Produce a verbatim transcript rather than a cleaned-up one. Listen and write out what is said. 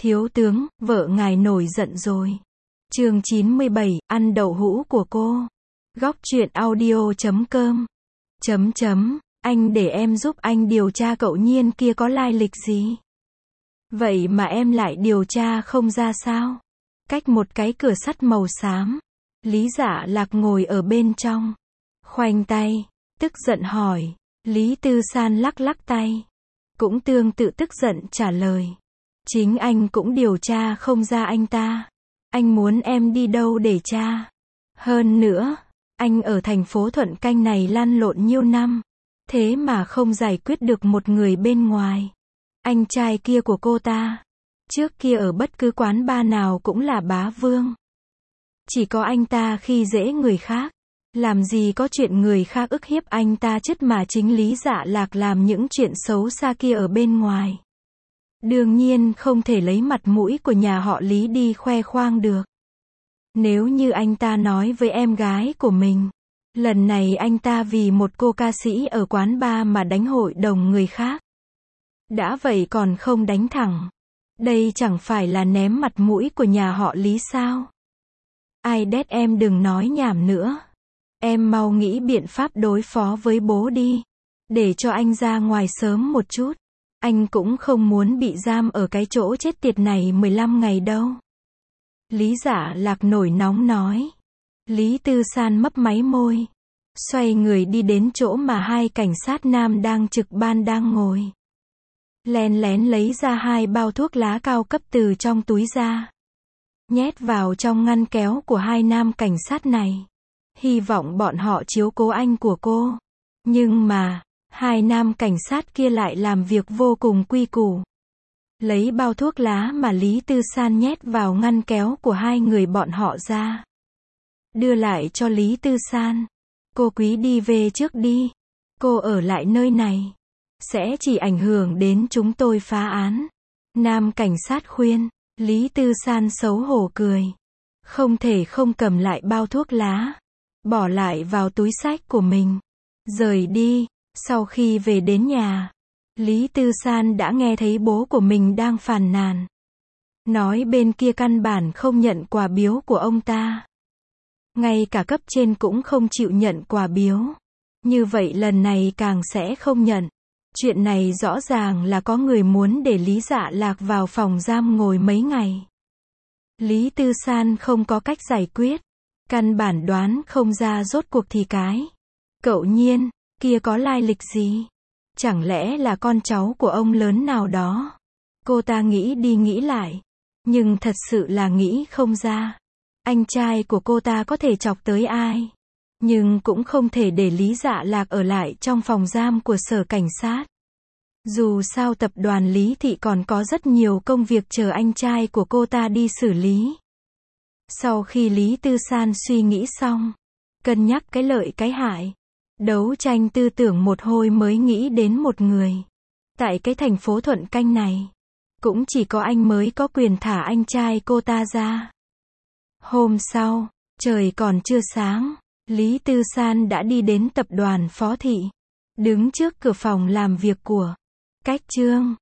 Thiếu tướng, vợ ngài nổi giận rồi. Chương chín mươi bảy, ăn đậu hũ của cô. Góc truyện audio chấm com. Chấm chấm, anh để em giúp anh điều tra cậu Nhiên kia có lai lịch gì. Vậy mà em lại điều tra không ra sao? Cách một cái cửa sắt màu xám. Lý Dạ Lạc ngồi ở bên trong. Khoanh tay, tức giận hỏi. Lý Tư San lắc lắc tay. Cũng tương tự tức giận trả lời. Chính anh cũng điều tra không ra anh ta. Anh muốn em đi đâu để tra? Hơn nữa, anh ở thành phố Thuận Canh này lăn lộn nhiêu năm. Thế mà không giải quyết được một người bên ngoài. Anh trai kia của cô ta. Trước kia ở bất cứ quán bar nào cũng là bá vương. Chỉ có anh ta khi dễ người khác. Làm gì có chuyện người khác ức hiếp anh ta chết mà chính Lý Dạ Lạc làm những chuyện xấu xa kia ở bên ngoài. Đương nhiên không thể lấy mặt mũi của nhà họ Lý đi khoe khoang được. Nếu như anh ta nói với em gái của mình, lần này anh ta vì một cô ca sĩ ở quán bar mà đánh hội đồng người khác. Đã vậy còn không đánh thẳng. Đây chẳng phải là ném mặt mũi của nhà họ Lý sao? Ai đét em đừng nói nhảm nữa. Em mau nghĩ biện pháp đối phó với bố đi. Để cho anh ra ngoài sớm một chút. Anh cũng không muốn bị giam ở cái chỗ chết tiệt này mười lăm ngày đâu. Lý Dạ Lạc nổi nóng nói. Lý Tư San mấp máy môi. Xoay người đi đến chỗ mà hai cảnh sát nam đang trực ban đang ngồi. Len lén lấy ra hai bao thuốc lá cao cấp từ trong túi ra. Nhét vào trong ngăn kéo của hai nam cảnh sát này. Hy vọng bọn họ chiếu cố anh của cô. Nhưng mà, hai nam cảnh sát kia lại làm việc vô cùng quy củ. Lấy bao thuốc lá mà Lý Tư San nhét vào ngăn kéo của hai người bọn họ ra. Đưa lại cho Lý Tư San. Cô quý đi về trước đi. Cô ở lại nơi này. Sẽ chỉ ảnh hưởng đến chúng tôi phá án. Nam cảnh sát khuyên. Lý Tư San xấu hổ cười. Không thể không cầm lại bao thuốc lá. Bỏ lại vào túi xách của mình. Rời đi. Sau khi về đến nhà, Lý Tư San đã nghe thấy bố của mình đang phàn nàn. Nói bên kia căn bản không nhận quà biếu của ông ta. Ngay cả cấp trên cũng không chịu nhận quà biếu. Như vậy lần này càng sẽ không nhận. Chuyện này rõ ràng là có người muốn để Lý Dạ Lạc vào phòng giam ngồi mấy ngày. Lý Tư San không có cách giải quyết. Căn bản đoán không ra rốt cuộc thì cái cậu Nhiên kia có lai lịch gì? Chẳng lẽ là con cháu của ông lớn nào đó? Cô ta nghĩ đi nghĩ lại. Nhưng thật sự là nghĩ không ra. Anh trai của cô ta có thể chọc tới ai? Nhưng cũng không thể để Lý Dạ Lạc ở lại trong phòng giam của sở cảnh sát. Dù sao tập đoàn Lý Thị còn có rất nhiều công việc chờ anh trai của cô ta đi xử lý. Sau khi Lý Tư San suy nghĩ xong, cân nhắc cái lợi cái hại, đấu tranh tư tưởng một hồi mới nghĩ đến một người. Tại cái thành phố Thuận Canh này, cũng chỉ có anh mới có quyền thả anh trai cô ta ra. Hôm sau, trời còn chưa sáng, Lý Tư San đã đi đến tập đoàn Phó Thị. Đứng trước cửa phòng làm việc của Cách Trương.